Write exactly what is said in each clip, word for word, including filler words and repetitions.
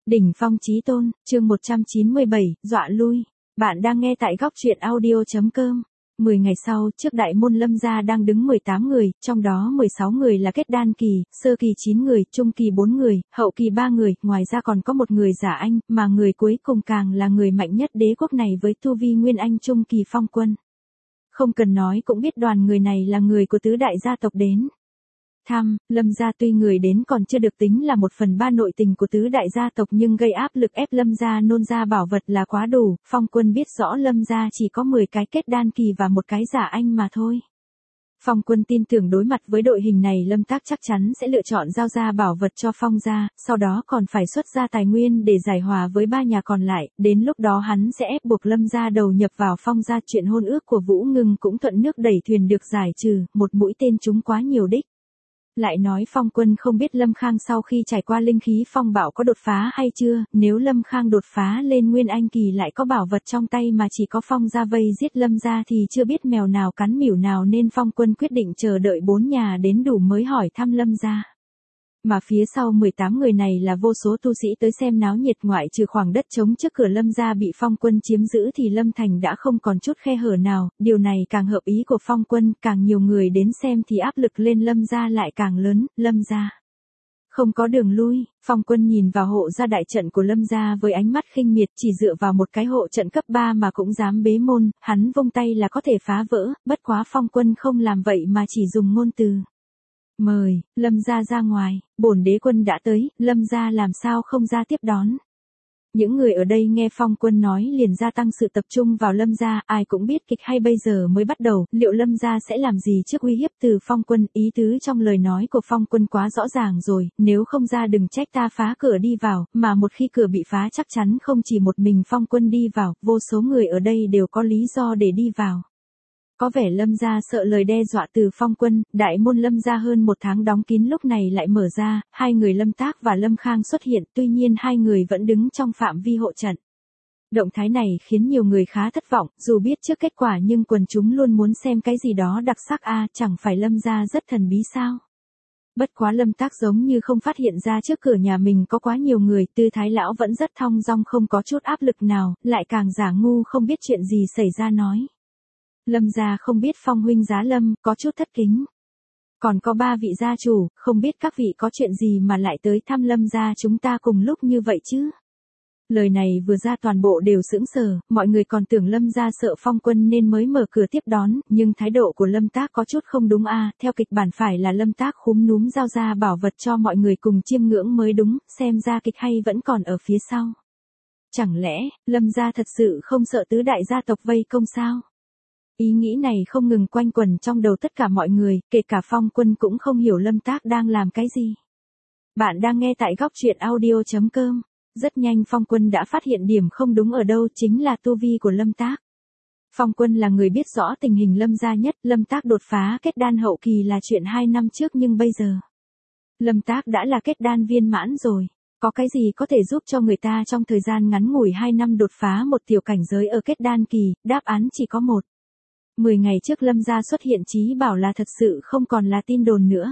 Đỉnh phong chí tôn, chương một trăm chín mươi bảy, dọa lui. Bạn đang nghe tại góc truyện audio chấm com. mười ngày sau, trước đại môn Lâm gia đang đứng mười tám người, trong đó mười sáu người là kết đan kỳ, sơ kỳ chín người, trung kỳ bốn người, hậu kỳ ba người, ngoài ra còn có một người giả anh, mà người cuối cùng càng là người mạnh nhất đế quốc này với tu vi nguyên anh trung kỳ Phong Quân. Không cần nói cũng biết đoàn người này là người của tứ đại gia tộc đến thăm. Lâm gia tuy người đến còn chưa được tính là một phần ba nội tình của tứ đại gia tộc nhưng gây áp lực ép Lâm gia nôn ra bảo vật là quá đủ. Phong Quân biết rõ Lâm gia chỉ có mười cái kết đan kỳ và một cái giả anh mà thôi. Phong Quân tin tưởng đối mặt với đội hình này Lâm Tác chắc chắn sẽ lựa chọn giao ra bảo vật cho Phong gia, sau đó còn phải xuất ra tài nguyên để giải hòa với ba nhà còn lại, đến lúc đó hắn sẽ ép buộc Lâm gia đầu nhập vào Phong gia. Chuyện hôn ước của Vũ Ngưng cũng thuận nước đẩy thuyền được giải trừ, một mũi tên trúng quá nhiều đích. Lại nói Phong Quân không biết Lâm Khang sau khi trải qua linh khí phong bạo có đột phá hay chưa, nếu Lâm Khang đột phá lên nguyên anh kỳ lại có bảo vật trong tay mà chỉ có Phong gia vây giết Lâm gia thì chưa biết mèo nào cắn mỉu nào, nên Phong Quân quyết định chờ đợi bốn nhà đến đủ mới hỏi thăm Lâm gia. Mà phía sau mười tám người này là vô số tu sĩ tới xem náo nhiệt, ngoại trừ khoảng đất trống trước cửa Lâm gia bị Phong Quân chiếm giữ thì Lâm Thành đã không còn chút khe hở nào, điều này càng hợp ý của Phong Quân, càng nhiều người đến xem thì áp lực lên Lâm gia lại càng lớn. Lâm gia không có đường lui. Phong Quân nhìn vào hộ gia đại trận của Lâm gia với ánh mắt khinh miệt, chỉ dựa vào một cái hộ trận cấp ba mà cũng dám bế môn, hắn vung tay là có thể phá vỡ, bất quá Phong Quân không làm vậy mà chỉ dùng ngôn từ. Mời, Lâm gia ra ngoài, bổn đế quân đã tới. Lâm gia làm sao không ra tiếp đón. Những người ở đây nghe Phong Quân nói liền gia tăng sự tập trung vào Lâm gia, ai cũng biết kịch hay bây giờ mới bắt đầu, liệu Lâm gia sẽ làm gì trước uy hiếp từ Phong Quân. Ý tứ trong lời nói của Phong Quân quá rõ ràng rồi, nếu không ra đừng trách ta phá cửa đi vào, mà một khi cửa bị phá chắc chắn không chỉ một mình Phong Quân đi vào, vô số người ở đây đều có lý do để đi vào. Có vẻ Lâm gia sợ lời đe dọa từ Phong Quân, đại môn Lâm gia hơn một tháng đóng kín lúc này lại mở ra, hai người Lâm Tác và Lâm Khang xuất hiện, tuy nhiên hai người vẫn đứng trong phạm vi hộ trận. Động thái này khiến nhiều người khá thất vọng, dù biết trước kết quả nhưng quần chúng luôn muốn xem cái gì đó đặc sắc a, à, chẳng phải Lâm gia rất thần bí sao? Bất quá Lâm Tác giống như không phát hiện ra trước cửa nhà mình có quá nhiều người, tư thái lão vẫn rất thong dong không có chút áp lực nào, lại càng giả ngu không biết chuyện gì xảy ra nói. Lâm gia không biết Phong huynh giá lâm, có chút thất kính. Còn có ba vị gia chủ, không biết các vị có chuyện gì mà lại tới thăm Lâm gia chúng ta cùng lúc như vậy chứ? Lời này vừa ra toàn bộ đều sững sờ, mọi người còn tưởng Lâm gia sợ Phong Quân nên mới mở cửa tiếp đón, nhưng thái độ của Lâm Tác có chút không đúng a, à, theo kịch bản phải là Lâm Tác khúm núm giao ra bảo vật cho mọi người cùng chiêm ngưỡng mới đúng, xem ra kịch hay vẫn còn ở phía sau. Chẳng lẽ, Lâm gia thật sự không sợ tứ đại gia tộc vây công sao? Ý nghĩ này không ngừng quanh quẩn trong đầu tất cả mọi người, kể cả Phong Quân cũng không hiểu Lâm Tác đang làm cái gì. Bạn đang nghe tại góc truyện audio chấm com. Rất nhanh Phong Quân đã phát hiện điểm không đúng ở đâu, chính là tu vi của Lâm Tác. Phong Quân là người biết rõ tình hình Lâm gia nhất, Lâm Tác đột phá kết đan hậu kỳ là chuyện hai năm trước nhưng bây giờ Lâm Tác đã là kết đan viên mãn rồi. Có cái gì có thể giúp cho người ta trong thời gian ngắn ngủi hai năm đột phá một tiểu cảnh giới ở kết đan kỳ, đáp án chỉ có một. Mười ngày trước Lâm gia xuất hiện chí bảo là thật sự không còn là tin đồn nữa.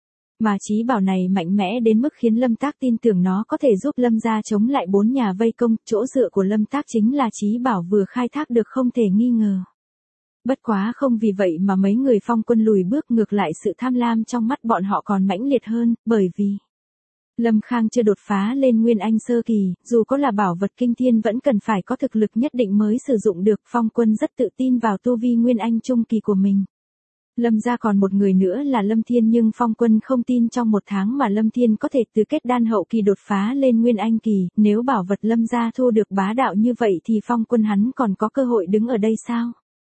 Mà chí bảo này mạnh mẽ đến mức khiến Lâm Tác tin tưởng nó có thể giúp Lâm gia chống lại bốn nhà vây công, chỗ dựa của Lâm Tác chính là chí bảo vừa khai thác được không thể nghi ngờ. Bất quá không vì vậy mà mấy người Phong Quân lùi bước, ngược lại sự tham lam trong mắt bọn họ còn mãnh liệt hơn, bởi vì Lâm Khang chưa đột phá lên nguyên anh sơ kỳ, dù có là bảo vật kinh thiên vẫn cần phải có thực lực nhất định mới sử dụng được. Phong Quân rất tự tin vào tu vi nguyên anh trung kỳ của mình. Lâm gia còn một người nữa là Lâm Thiên, nhưng Phong Quân không tin trong một tháng mà Lâm Thiên có thể từ kết đan hậu kỳ đột phá lên nguyên anh kỳ, nếu bảo vật Lâm gia thu được bá đạo như vậy thì Phong Quân hắn còn có cơ hội đứng ở đây sao?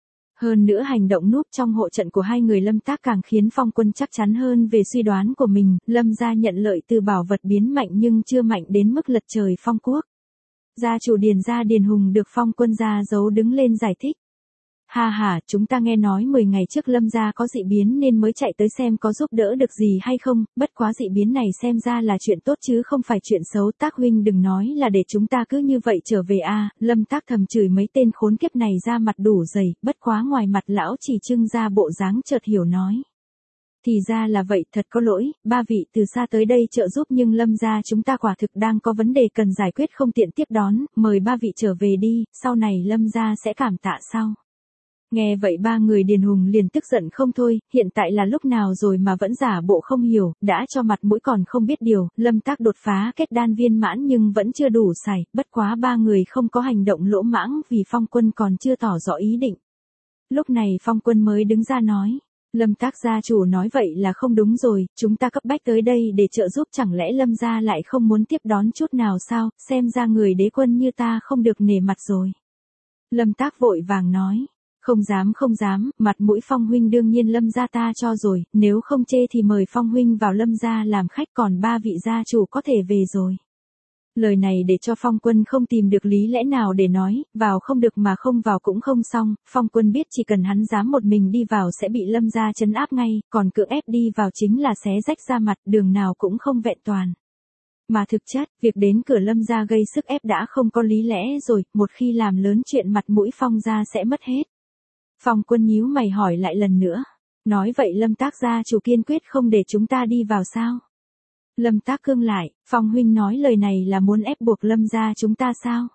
Hơn nữa hành động núp trong hộ trận của hai người Lâm Tác càng khiến Phong Quân chắc chắn hơn về suy đoán của mình, Lâm gia nhận lợi từ bảo vật biến mạnh nhưng chưa mạnh đến mức lật trời phong quốc. Gia chủ Điền gia Điền Hùng được Phong Quân gia giấu đứng lên giải thích. Ha ha, chúng ta nghe nói mười ngày trước Lâm gia có dị biến nên mới chạy tới xem có giúp đỡ được gì hay không, bất quá dị biến này xem ra là chuyện tốt chứ không phải chuyện xấu. Tác huynh đừng nói là để chúng ta cứ như vậy trở về a. À. Lâm Tác thầm chửi mấy tên khốn kiếp này ra mặt đủ dày, bất quá ngoài mặt lão chỉ trưng ra bộ dáng chợt hiểu nói. Thì ra là vậy, thật có lỗi, ba vị từ xa tới đây trợ giúp nhưng Lâm gia chúng ta quả thực đang có vấn đề cần giải quyết không tiện tiếp đón, mời ba vị trở về đi, sau này Lâm gia sẽ cảm tạ sau. Nghe vậy ba người Điền Hùng liền tức giận không thôi, hiện tại là lúc nào rồi mà vẫn giả bộ không hiểu, đã cho mặt mũi còn không biết điều, Lâm Tác đột phá kết đan viên mãn nhưng vẫn chưa đủ xài, bất quá ba người không có hành động lỗ mãng vì Phong Quân còn chưa tỏ rõ ý định. Lúc này Phong Quân mới đứng ra nói. Lâm Tác gia chủ nói vậy là không đúng rồi, chúng ta cấp bách tới đây để trợ giúp, chẳng lẽ Lâm gia lại không muốn tiếp đón chút nào sao, xem ra người đế quân như ta không được nể mặt rồi. Lâm Tác vội vàng nói, không dám không dám, mặt mũi Phong huynh đương nhiên Lâm gia ta cho rồi, nếu không chê thì mời Phong huynh vào Lâm gia làm khách, còn ba vị gia chủ có thể về rồi. Lời này để cho Phong Quân không tìm được lý lẽ nào để nói, vào không được mà không vào cũng không xong, Phong Quân biết chỉ cần hắn dám một mình đi vào sẽ bị Lâm gia trấn áp ngay, còn cưỡng ép đi vào chính là xé rách da mặt, đường nào cũng không vẹn toàn. Mà thực chất, việc đến cửa Lâm gia gây sức ép đã không có lý lẽ rồi, một khi làm lớn chuyện mặt mũi Phong gia sẽ mất hết. Phong Quân nhíu mày hỏi lại lần nữa, nói vậy Lâm Tác gia chủ kiên quyết không để chúng ta đi vào sao? Lâm Tác cương lại, Phong huynh nói lời này là muốn ép buộc Lâm gia chúng ta sao?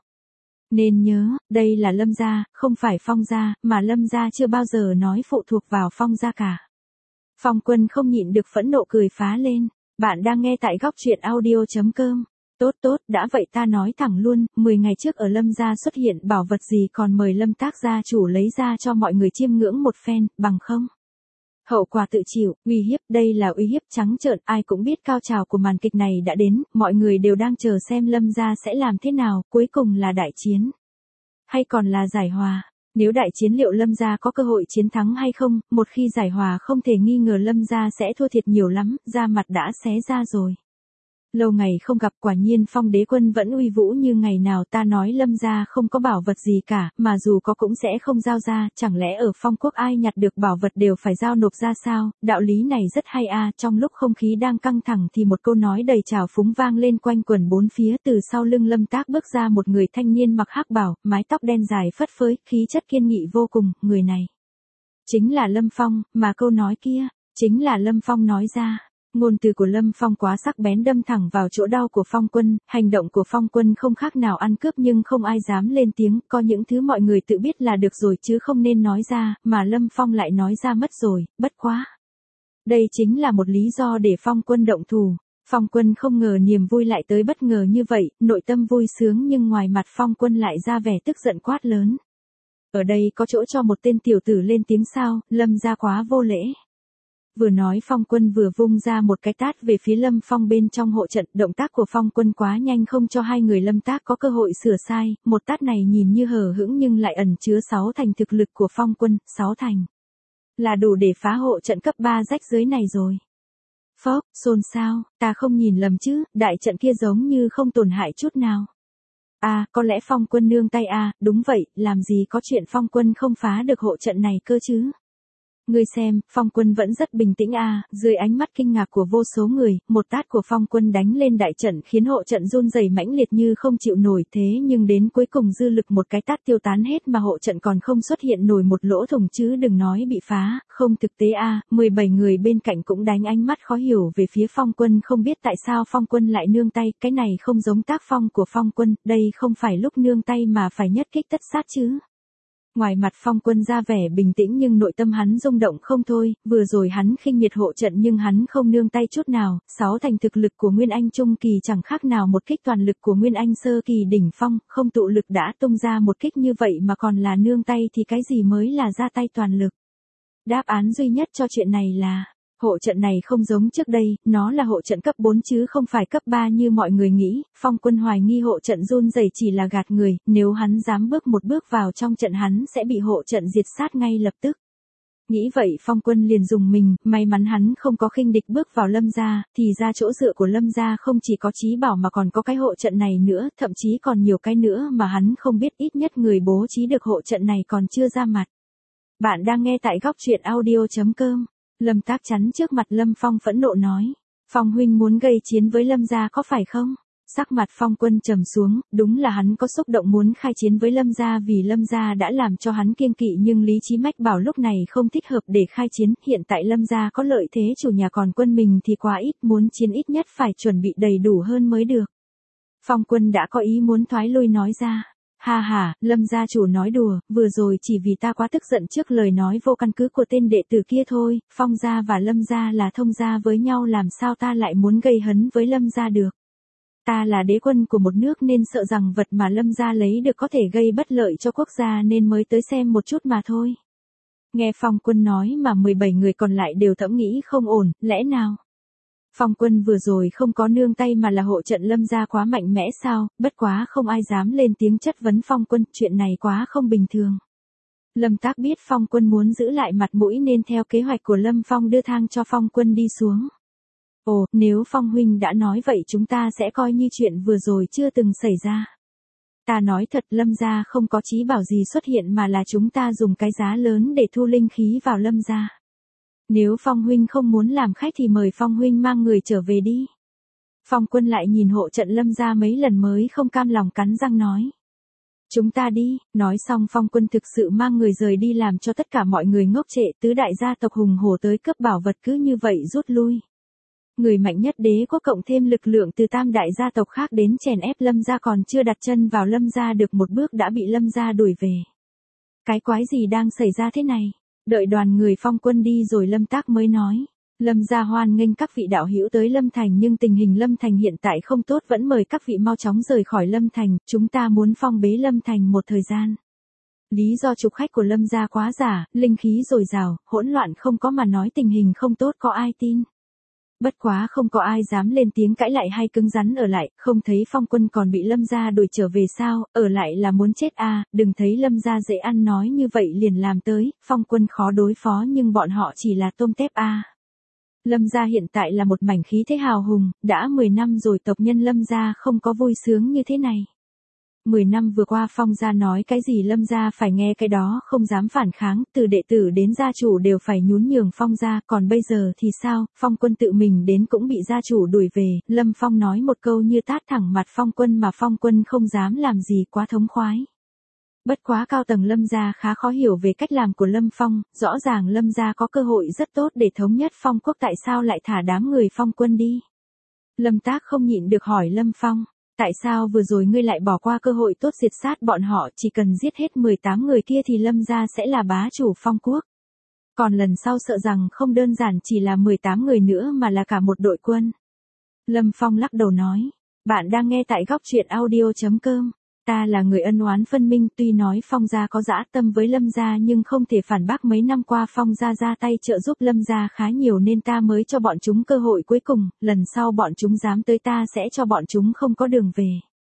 Nên nhớ, đây là Lâm gia, không phải Phong gia, mà Lâm gia chưa bao giờ nói phụ thuộc vào Phong gia cả. Phong Quân không nhịn được phẫn nộ cười phá lên, bạn đang nghe tại góc truyện audio chấm com. Tốt tốt, đã vậy ta nói thẳng luôn, mười ngày trước ở Lâm gia xuất hiện bảo vật gì còn mời Lâm Tác gia chủ lấy ra cho mọi người chiêm ngưỡng một phen, bằng không? Hậu quả tự chịu, uy hiếp, đây là uy hiếp trắng trợn, ai cũng biết cao trào của màn kịch này đã đến, mọi người đều đang chờ xem Lâm gia sẽ làm thế nào, cuối cùng là đại chiến. Hay còn là giải hòa, nếu đại chiến liệu Lâm gia có cơ hội chiến thắng hay không, một khi giải hòa không thể nghi ngờ Lâm gia sẽ thua thiệt nhiều lắm, da mặt đã xé ra rồi. Lâu ngày không gặp, quả nhiên Phong đế quân vẫn uy vũ như ngày nào, ta nói Lâm gia không có bảo vật gì cả, mà dù có cũng sẽ không giao ra, chẳng lẽ ở Phong quốc ai nhặt được bảo vật đều phải giao nộp ra sao, đạo lý này rất hay a. Trong lúc không khí đang căng thẳng thì một câu nói đầy trào phúng vang lên quanh quẩn bốn phía, từ sau lưng Lâm Tác bước ra một người thanh niên mặc hắc bào, mái tóc đen dài phất phới, khí chất kiên nghị vô cùng, người này chính là Lâm Phong, mà câu nói kia chính là Lâm Phong nói ra. Ngôn từ của Lâm Phong quá sắc bén đâm thẳng vào chỗ đau của Phong Quân, hành động của Phong Quân không khác nào ăn cướp nhưng không ai dám lên tiếng, có những thứ mọi người tự biết là được rồi chứ không nên nói ra, mà Lâm Phong lại nói ra mất rồi, bất quá. Đây chính là một lý do để Phong Quân động thủ. Phong Quân không ngờ niềm vui lại tới bất ngờ như vậy, nội tâm vui sướng nhưng ngoài mặt Phong Quân lại ra vẻ tức giận quát lớn. Ở đây có chỗ cho một tên tiểu tử lên tiếng sao, Lâm gia quá vô lễ. Vừa nói Phong Quân vừa vung ra một cái tát về phía Lâm Phong bên trong hộ trận, động tác của Phong Quân quá nhanh không cho hai người Lâm Tác có cơ hội sửa sai, một tát này nhìn như hờ hững nhưng lại ẩn chứa sáu thành thực lực của Phong Quân, sáu thành. Là đủ để phá hộ trận cấp ba rách dưới này rồi. Phốc, xôn xao, ta không nhìn lầm chứ, đại trận kia giống như không tổn hại chút nào. À, có lẽ Phong Quân nương tay à, đúng vậy, làm gì có chuyện Phong Quân không phá được hộ trận này cơ chứ. Ngươi xem, Phong Quân vẫn rất bình tĩnh à, dưới ánh mắt kinh ngạc của vô số người, một tát của Phong Quân đánh lên đại trận khiến hộ trận run rẩy mãnh liệt như không chịu nổi, thế nhưng đến cuối cùng dư lực một cái tát tiêu tán hết mà hộ trận còn không xuất hiện nổi một lỗ thủng chứ đừng nói bị phá, không thực tế à, mười bảy người bên cạnh cũng đánh ánh mắt khó hiểu về phía Phong Quân, không biết tại sao Phong Quân lại nương tay, cái này không giống tác phong của Phong Quân, đây không phải lúc nương tay mà phải nhất kích tất sát chứ. Ngoài mặt Phong Quân ra vẻ bình tĩnh nhưng nội tâm hắn rung động không thôi, vừa rồi hắn khinh miệt hộ trận nhưng hắn không nương tay chút nào, sáu thành thực lực của Nguyên Anh Trung Kỳ chẳng khác nào một kích toàn lực của Nguyên Anh Sơ Kỳ đỉnh phong, không tụ lực đã tung ra một kích như vậy mà còn là nương tay thì cái gì mới là ra tay toàn lực. Đáp án duy nhất cho chuyện này là, hộ trận này không giống trước đây, nó là hộ trận cấp bốn chứ không phải cấp ba như mọi người nghĩ, Phong Quân hoài nghi hộ trận run rẩy chỉ là gạt người, nếu hắn dám bước một bước vào trong trận hắn sẽ bị hộ trận diệt sát ngay lập tức. Nghĩ vậy Phong Quân liền dùng mình, may mắn hắn không có khinh địch bước vào Lâm gia, thì ra chỗ dựa của Lâm gia không chỉ có trí bảo mà còn có cái hộ trận này nữa, thậm chí còn nhiều cái nữa mà hắn không biết, ít nhất người bố trí được hộ trận này còn chưa ra mặt. Bạn đang nghe tại góc truyện audio chấm com. Lâm Tác chắn trước mặt Lâm Phong phẫn nộ nói, Phong huynh muốn gây chiến với Lâm gia có phải không? Sắc mặt Phong Quân trầm xuống, đúng là hắn có xúc động muốn khai chiến với Lâm gia vì Lâm gia đã làm cho hắn kiêng kỵ nhưng lý trí mách bảo lúc này không thích hợp để khai chiến, hiện tại Lâm gia có lợi thế chủ nhà còn quân mình thì quá ít, muốn chiến ít nhất phải chuẩn bị đầy đủ hơn mới được. Phong Quân đã có ý muốn thoái lui nói ra. Ha ha, Lâm gia chủ nói đùa, vừa rồi chỉ vì ta quá tức giận trước lời nói vô căn cứ của tên đệ tử kia thôi, Phong gia và Lâm gia là thông gia với nhau làm sao ta lại muốn gây hấn với Lâm gia được. Ta là đế quân của một nước nên sợ rằng vật mà Lâm gia lấy được có thể gây bất lợi cho quốc gia nên mới tới xem một chút mà thôi. Nghe Phong Quân nói mà mười bảy người còn lại đều thẫm nghĩ không ổn, lẽ nào? Phong Quân vừa rồi không có nương tay mà là hộ trận Lâm gia quá mạnh mẽ sao, bất quá không ai dám lên tiếng chất vấn Phong Quân, chuyện này quá không bình thường. Lâm Tác biết Phong Quân muốn giữ lại mặt mũi nên theo kế hoạch của Lâm Phong đưa thang cho Phong Quân đi xuống. Ồ, nếu Phong huynh đã nói vậy chúng ta sẽ coi như chuyện vừa rồi chưa từng xảy ra. Ta nói thật Lâm gia không có chí bảo gì xuất hiện mà là chúng ta dùng cái giá lớn để thu linh khí vào Lâm gia. Nếu Phong huynh không muốn làm khách thì mời Phong huynh mang người trở về đi. Phong Quân lại nhìn hộ trận Lâm gia mấy lần mới không cam lòng cắn răng nói. Chúng ta đi, nói xong Phong Quân thực sự mang người rời đi làm cho tất cả mọi người ngốc trệ, tứ đại gia tộc hùng hổ tới cướp bảo vật cứ như vậy rút lui. Người mạnh nhất đế quốc cộng thêm lực lượng từ tam đại gia tộc khác đến chèn ép Lâm gia còn chưa đặt chân vào Lâm gia được một bước đã bị Lâm gia đuổi về. Cái quái gì đang xảy ra thế này? Đợi đoàn người Phong Quân đi rồi Lâm Tác mới nói. Lâm gia hoan nghênh các vị đạo hữu tới Lâm Thành nhưng tình hình Lâm Thành hiện tại không tốt vẫn mời các vị mau chóng rời khỏi Lâm Thành, chúng ta muốn phong bế Lâm Thành một thời gian. Lý do trục khách của Lâm gia quá giả, linh khí dồi dào, hỗn loạn không có mà nói tình hình không tốt có ai tin. Bất quá không có ai dám lên tiếng cãi lại hay cứng rắn ở lại, không thấy Phong Quân còn bị Lâm gia đuổi trở về sao, ở lại là muốn chết à, đừng thấy Lâm gia dễ ăn nói như vậy liền làm tới, Phong Quân khó đối phó nhưng bọn họ chỉ là tôm tép à. Lâm gia hiện tại là một mảnh khí thế hào hùng, đã mười năm rồi tộc nhân Lâm gia không có vui sướng như thế này. mười năm vừa qua Phong gia nói cái gì Lâm gia phải nghe cái đó không dám phản kháng, từ đệ tử đến gia chủ đều phải nhún nhường Phong gia, còn bây giờ thì sao, Phong Quân tự mình đến cũng bị gia chủ đuổi về, Lâm Phong nói một câu như tát thẳng mặt Phong Quân mà Phong Quân không dám làm gì quá thống khoái. Bất quá cao tầng Lâm gia khá khó hiểu về cách làm của Lâm Phong, rõ ràng Lâm gia có cơ hội rất tốt để thống nhất Phong quốc tại sao lại thả đám người Phong Quân đi. Lâm Tác không nhịn được hỏi Lâm Phong. Tại sao vừa rồi ngươi lại bỏ qua cơ hội tốt diệt sát bọn họ, chỉ cần giết hết mười tám người kia thì Lâm gia sẽ là bá chủ Phong quốc. Còn lần sau sợ rằng không đơn giản chỉ là mười tám người nữa mà là cả một đội quân. Lâm Phong lắc đầu nói, bạn đang nghe tại góc truyện audio chấm com. Ta là người ân oán phân minh, tuy nói Phong gia có dã tâm với Lâm gia nhưng không thể phản bác mấy năm qua Phong gia ra tay trợ giúp Lâm gia khá nhiều nên ta mới cho bọn chúng cơ hội cuối cùng, lần sau bọn chúng dám tới ta sẽ cho bọn chúng không có đường về.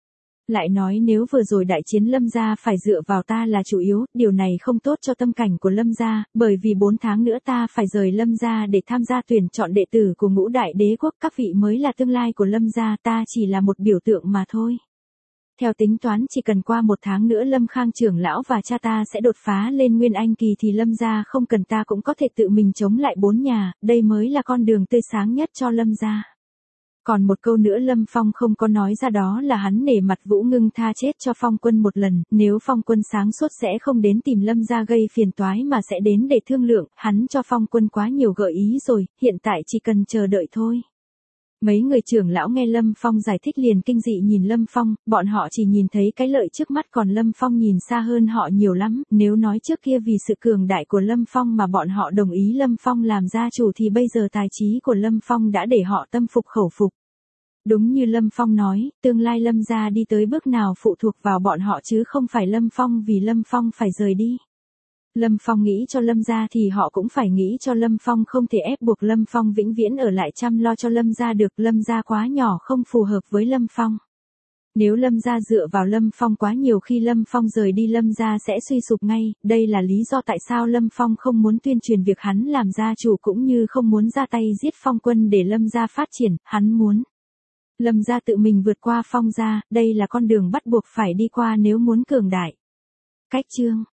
Lại nói nếu vừa rồi đại chiến Lâm gia phải dựa vào ta là chủ yếu, điều này không tốt cho tâm cảnh của Lâm gia, bởi vì bốn tháng nữa ta phải rời Lâm gia để tham gia tuyển chọn đệ tử của ngũ đại đế quốc, các vị mới là tương lai của Lâm gia, ta chỉ là một biểu tượng mà thôi. Theo tính toán chỉ cần qua một tháng nữa Lâm Khang trưởng lão và cha ta sẽ đột phá lên Nguyên Anh kỳ thì Lâm gia không cần ta cũng có thể tự mình chống lại bốn nhà, đây mới là con đường tươi sáng nhất cho Lâm gia. Còn một câu nữa Lâm Phong không có nói ra đó là hắn nể mặt Vũ Ngưng tha chết cho Phong Quân một lần, nếu Phong Quân sáng suốt sẽ không đến tìm Lâm gia gây phiền toái mà sẽ đến để thương lượng, hắn cho Phong Quân quá nhiều gợi ý rồi, hiện tại chỉ cần chờ đợi thôi. Mấy người trưởng lão nghe Lâm Phong giải thích liền kinh dị nhìn Lâm Phong, bọn họ chỉ nhìn thấy cái lợi trước mắt còn Lâm Phong nhìn xa hơn họ nhiều lắm, nếu nói trước kia vì sự cường đại của Lâm Phong mà bọn họ đồng ý Lâm Phong làm gia chủ thì bây giờ tài trí của Lâm Phong đã để họ tâm phục khẩu phục. Đúng như Lâm Phong nói, tương lai Lâm gia đi tới bước nào phụ thuộc vào bọn họ chứ không phải Lâm Phong vì Lâm Phong phải rời đi. Lâm Phong nghĩ cho Lâm gia thì họ cũng phải nghĩ cho Lâm Phong, không thể ép buộc Lâm Phong vĩnh viễn ở lại chăm lo cho Lâm gia được, Lâm gia quá nhỏ không phù hợp với Lâm Phong. Nếu Lâm gia dựa vào Lâm Phong quá nhiều khi Lâm Phong rời đi Lâm gia sẽ suy sụp ngay, đây là lý do tại sao Lâm Phong không muốn tuyên truyền việc hắn làm gia chủ cũng như không muốn ra tay giết Phong Quân để Lâm gia phát triển, hắn muốn Lâm gia tự mình vượt qua Phong gia, đây là con đường bắt buộc phải đi qua nếu muốn cường đại. Cách chương